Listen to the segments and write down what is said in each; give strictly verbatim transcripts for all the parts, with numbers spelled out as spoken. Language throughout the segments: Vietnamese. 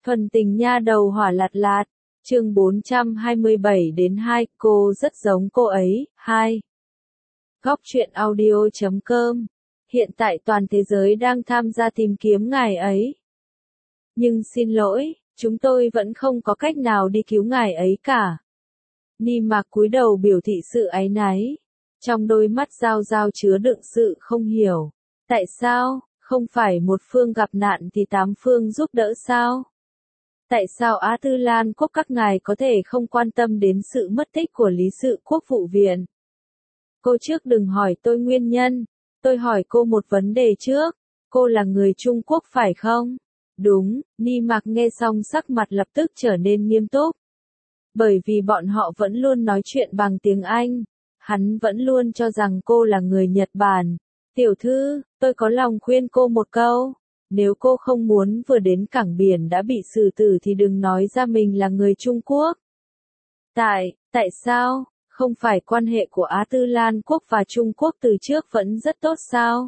Thuần tình nha đầu hỏa lạt lạt, chương bốn trăm hai mươi bảy đến hai, cô rất giống cô ấy, hai. Góc truyện audio chấm com. Hiện tại toàn thế giới đang tham gia tìm kiếm ngài ấy. Nhưng xin lỗi, chúng tôi vẫn không có cách nào đi cứu ngài ấy cả. Ni Mạc cúi đầu biểu thị sự áy náy. Trong đôi mắt Giao Giao chứa đựng sự không hiểu. Tại sao, không phải một phương gặp nạn thì tám phương giúp đỡ sao? Tại sao Á Tư Lan Quốc các ngài có thể không quan tâm đến sự mất tích của Lý Sự Quốc vụ viện? Cô trước đừng hỏi tôi nguyên nhân. Tôi hỏi cô một vấn đề trước. Cô là người Trung Quốc phải không? Đúng, Ni Mạc nghe xong sắc mặt lập tức trở nên nghiêm túc. Bởi vì bọn họ vẫn luôn nói chuyện bằng tiếng Anh. Hắn vẫn luôn cho rằng cô là người Nhật Bản. Tiểu thư, tôi có lòng khuyên cô một câu. Nếu cô không muốn vừa đến cảng biển đã bị xử tử thì đừng nói ra mình là người Trung Quốc. Tại, tại sao, không phải quan hệ của Á Tư Lan Quốc và Trung Quốc từ trước vẫn rất tốt sao?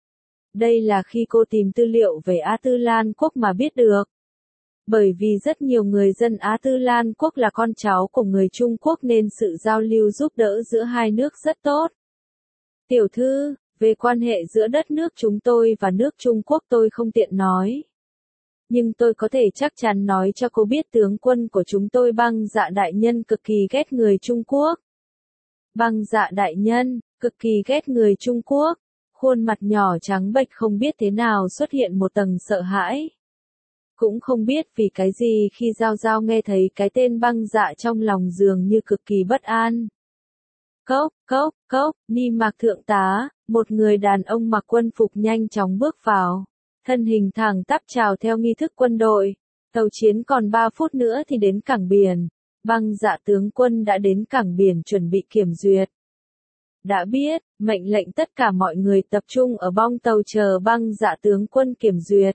Đây là khi cô tìm tư liệu về Á Tư Lan Quốc mà biết được. Bởi vì rất nhiều người dân Á Tư Lan Quốc là con cháu của người Trung Quốc nên sự giao lưu giúp đỡ giữa hai nước rất tốt. Tiểu thư, về quan hệ giữa đất nước chúng tôi và nước Trung Quốc tôi không tiện nói. Nhưng tôi có thể chắc chắn nói cho cô biết tướng quân của chúng tôi Băng Dạ đại nhân cực kỳ ghét người Trung Quốc. Băng Dạ đại nhân, cực kỳ ghét người Trung Quốc. Khuôn mặt nhỏ trắng bệch không biết thế nào xuất hiện một tầng sợ hãi. Cũng không biết vì cái gì khi Giao Giao nghe thấy cái tên Băng Dạ trong lòng dường như cực kỳ bất an. Cốc, cốc, cốc, Ni Mạc thượng tá, một người đàn ông mặc quân phục nhanh chóng bước vào. Thân hình thẳng tắp chào theo nghi thức quân đội. Tàu chiến còn ba phút nữa thì đến cảng biển. Băng Dạ tướng quân đã đến cảng biển chuẩn bị kiểm duyệt. Đã biết, mệnh lệnh tất cả mọi người tập trung ở bong tàu chờ Băng Dạ tướng quân kiểm duyệt.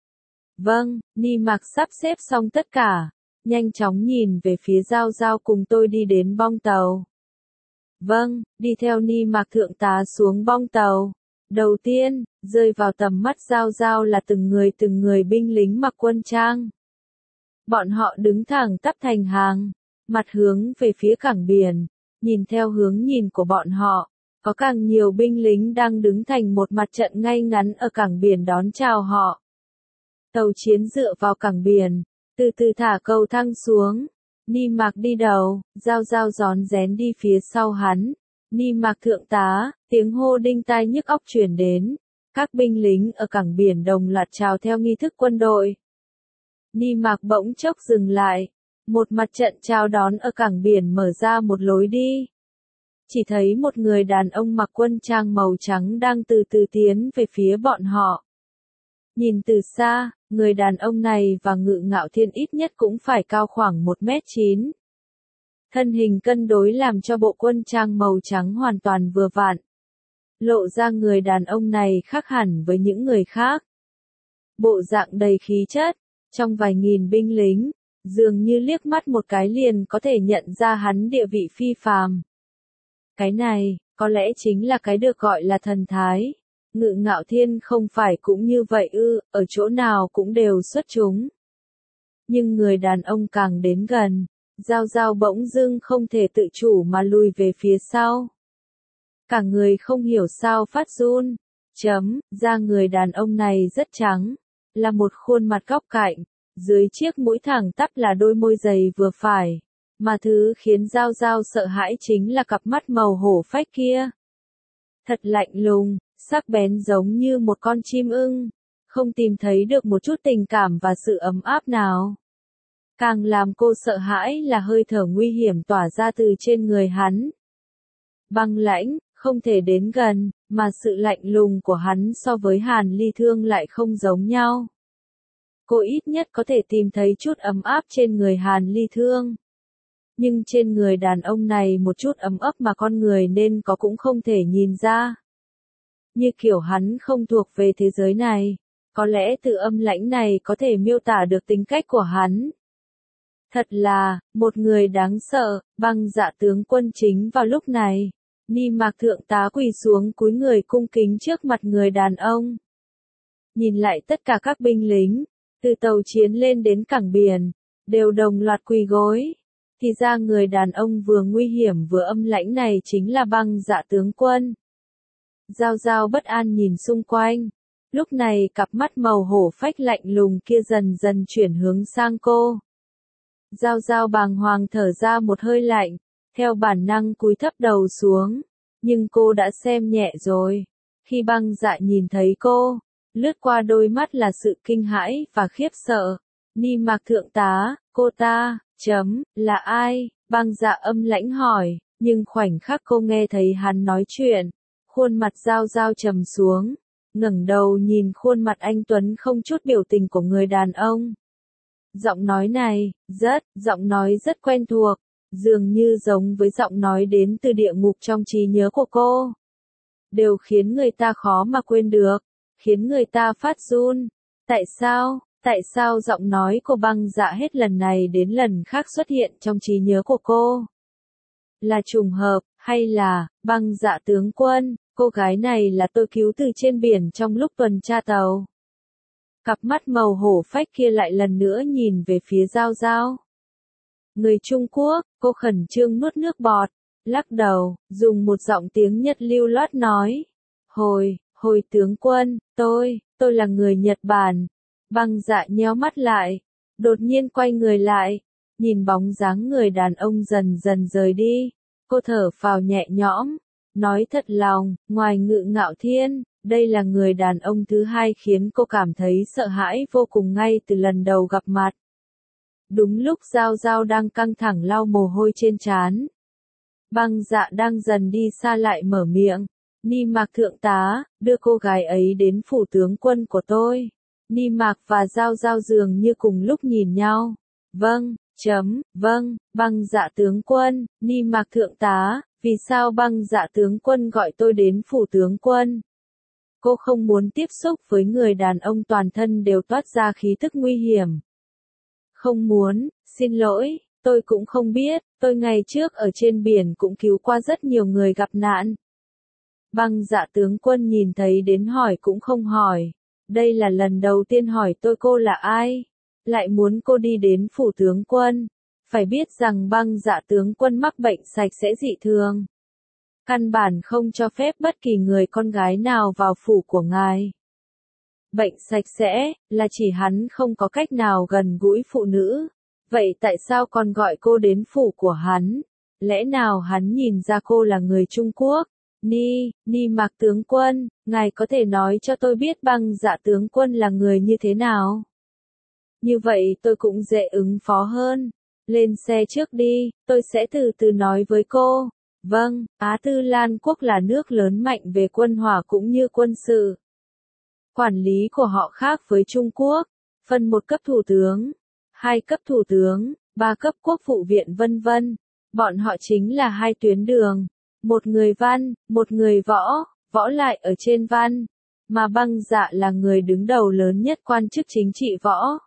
Vâng, Ni Mạc sắp xếp xong tất cả. Nhanh chóng nhìn về phía Giao Giao cùng tôi đi đến bong tàu. Vâng, đi theo Ni Mạc thượng tá xuống bong tàu. Đầu tiên, rơi vào tầm mắt Giao Giao là từng người từng người binh lính mặc quân trang. Bọn họ đứng thẳng tắp thành hàng, mặt hướng về phía cảng biển. Nhìn theo hướng nhìn của bọn họ, có càng nhiều binh lính đang đứng thành một mặt trận ngay ngắn ở cảng biển đón chào họ. Tàu chiến dựa vào cảng biển, từ từ thả cầu thang xuống. Ni Mạc đi đầu, Giao Giao rón rén đi phía sau hắn. Ni Mạc thượng tá, tiếng hô đinh tai nhức óc truyền đến. Các binh lính ở cảng biển đồng loạt chào theo nghi thức quân đội. Ni Mạc bỗng chốc dừng lại. Một mặt trận chào đón ở cảng biển mở ra một lối đi. Chỉ thấy một người đàn ông mặc quân trang màu trắng đang từ từ tiến về phía bọn họ. Nhìn từ xa, người đàn ông này và Ngự Ngạo Thiên ít nhất cũng phải cao khoảng một mét chín. Thân hình cân đối làm cho bộ quân trang màu trắng hoàn toàn vừa vặn. Lộ ra người đàn ông này khác hẳn với những người khác. Bộ dạng đầy khí chất, trong vài nghìn binh lính, dường như liếc mắt một cái liền có thể nhận ra hắn địa vị phi phàm. Cái này, có lẽ chính là cái được gọi là thần thái. Ngự Ngạo Thiên không phải cũng như vậy ư, ở chỗ nào cũng đều xuất chúng. Nhưng người đàn ông càng đến gần, Giao Giao bỗng dưng không thể tự chủ mà lùi về phía sau. Cả người không hiểu sao phát run. Chấm, da người đàn ông này rất trắng, là một khuôn mặt góc cạnh, dưới chiếc mũi thẳng tắp là đôi môi dày vừa phải. Mà thứ khiến Giao Giao sợ hãi chính là cặp mắt màu hổ phách kia. Thật lạnh lùng, sắc bén giống như một con chim ưng, không tìm thấy được một chút tình cảm và sự ấm áp nào. Càng làm cô sợ hãi là hơi thở nguy hiểm tỏa ra từ trên người hắn. Băng lãnh, không thể đến gần, mà sự lạnh lùng của hắn so với Hàn Ly Thương lại không giống nhau. Cô ít nhất có thể tìm thấy chút ấm áp trên người Hàn Ly Thương. Nhưng trên người đàn ông này một chút ấm ấp mà con người nên có cũng không thể nhìn ra. Như kiểu hắn không thuộc về thế giới này. Có lẽ từ âm lãnh này có thể miêu tả được tính cách của hắn. Thật là, một người đáng sợ, Băng Dạ tướng quân chính vào lúc này. Ni Mạc thượng tá quỳ xuống cúi người cung kính trước mặt người đàn ông. Nhìn lại tất cả các binh lính, từ tàu chiến lên đến cảng biển, đều đồng loạt quỳ gối. Thì ra người đàn ông vừa nguy hiểm vừa âm lãnh này chính là Băng Dạ tướng quân. Giao Giao bất an nhìn xung quanh. Lúc này cặp mắt màu hổ phách lạnh lùng kia dần dần chuyển hướng sang cô. Giao Giao bàng hoàng thở ra một hơi lạnh, theo bản năng cúi thấp đầu xuống. Nhưng cô đã xem nhẹ rồi. Khi Băng Dạ nhìn thấy cô, lướt qua đôi mắt là sự kinh hãi và khiếp sợ. Ni Mạc thượng tá, cô ta, chấm, là ai? Băng Dạ âm lãnh hỏi, nhưng khoảnh khắc cô nghe thấy hắn nói chuyện, khuôn mặt Giao Giao trầm xuống, ngẩng đầu nhìn khuôn mặt anh tuấn không chút biểu tình của người đàn ông. Giọng nói này, rất, giọng nói rất quen thuộc, dường như giống với giọng nói đến từ địa ngục trong trí nhớ của cô. Đều khiến người ta khó mà quên được, khiến người ta phát run. Tại sao, tại sao giọng nói của Băng Dạ hết lần này đến lần khác xuất hiện trong trí nhớ của cô? Là trùng hợp, hay là, Băng Dạ tướng quân, cô gái này là tôi cứu từ trên biển trong lúc tuần tra tàu. Cặp mắt màu hổ phách kia lại lần nữa nhìn về phía Giao Giao. Người Trung Quốc, cô khẩn trương nuốt nước bọt, lắc đầu, dùng một giọng tiếng Nhật lưu loát nói. Hồi, hồi tướng quân, tôi, tôi là người Nhật Bản. Băng Dạ nhéo mắt lại, đột nhiên quay người lại, nhìn bóng dáng người đàn ông dần dần rời đi. Cô thở phào nhẹ nhõm, nói thật lòng, ngoài Ngự Ngạo Thiên, đây là người đàn ông thứ hai khiến cô cảm thấy sợ hãi vô cùng ngay từ lần đầu gặp mặt. Đúng lúc Giao Giao đang căng thẳng lau mồ hôi trên trán, Băng Dạ đang dần đi xa lại mở miệng. Ni Mạc thượng tá, đưa cô gái ấy đến phủ tướng quân của tôi. Ni Mạc và Giao Giao dường như cùng lúc nhìn nhau. Vâng, chấm, vâng, Băng Dạ tướng quân, Ni Mạc thượng tá, vì sao Băng Dạ tướng quân gọi tôi đến phủ tướng quân? Cô không muốn tiếp xúc với người đàn ông toàn thân đều toát ra khí tức nguy hiểm. Không muốn, xin lỗi, tôi cũng không biết, tôi ngày trước ở trên biển cũng cứu qua rất nhiều người gặp nạn. Băng Dạ tướng quân nhìn thấy đến hỏi cũng không hỏi. Đây là lần đầu tiên hỏi tôi cô là ai, lại muốn cô đi đến phủ tướng quân. Phải biết rằng Băng Dạ tướng quân mắc bệnh sạch sẽ dị thường. Căn bản không cho phép bất kỳ người con gái nào vào phủ của ngài. Bệnh sạch sẽ, là chỉ hắn không có cách nào gần gũi phụ nữ. Vậy tại sao còn gọi cô đến phủ của hắn? Lẽ nào hắn nhìn ra cô là người Trung Quốc? Ni, Ni Mạc tướng quân, ngài có thể nói cho tôi biết Băng Dạ tướng quân là người như thế nào? Như vậy tôi cũng dễ ứng phó hơn. Lên xe trước đi, tôi sẽ từ từ nói với cô. Vâng, Á Tư Lan quốc là nước lớn mạnh về quân hỏa cũng như quân sự. Quản lý của họ khác với Trung Quốc, phân một cấp thủ tướng, hai cấp thủ tướng, ba cấp quốc vụ viện vân vân. Bọn họ chính là hai tuyến đường, một người văn, một người võ, võ lại ở trên văn, mà Băng Dạ là người đứng đầu lớn nhất quan chức chính trị võ.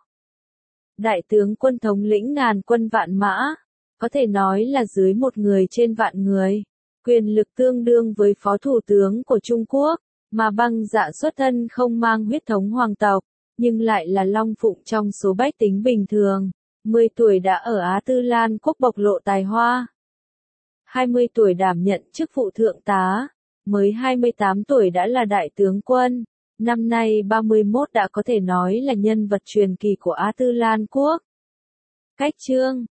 Đại tướng quân thống lĩnh ngàn quân vạn mã, có thể nói là dưới một người trên vạn người, quyền lực tương đương với phó thủ tướng của Trung Quốc, mà Băng Dạ xuất thân không mang huyết thống hoàng tộc, nhưng lại là long phụng trong số bách tính bình thường. mười tuổi đã ở Á Tư Lan quốc bộc lộ tài hoa. hai mươi tuổi đảm nhận chức vụ thượng tá, mới hai mươi tám tuổi đã là đại tướng quân, năm nay ba mươi mốt đã có thể nói là nhân vật truyền kỳ của Á Tư Lan quốc. Cách chương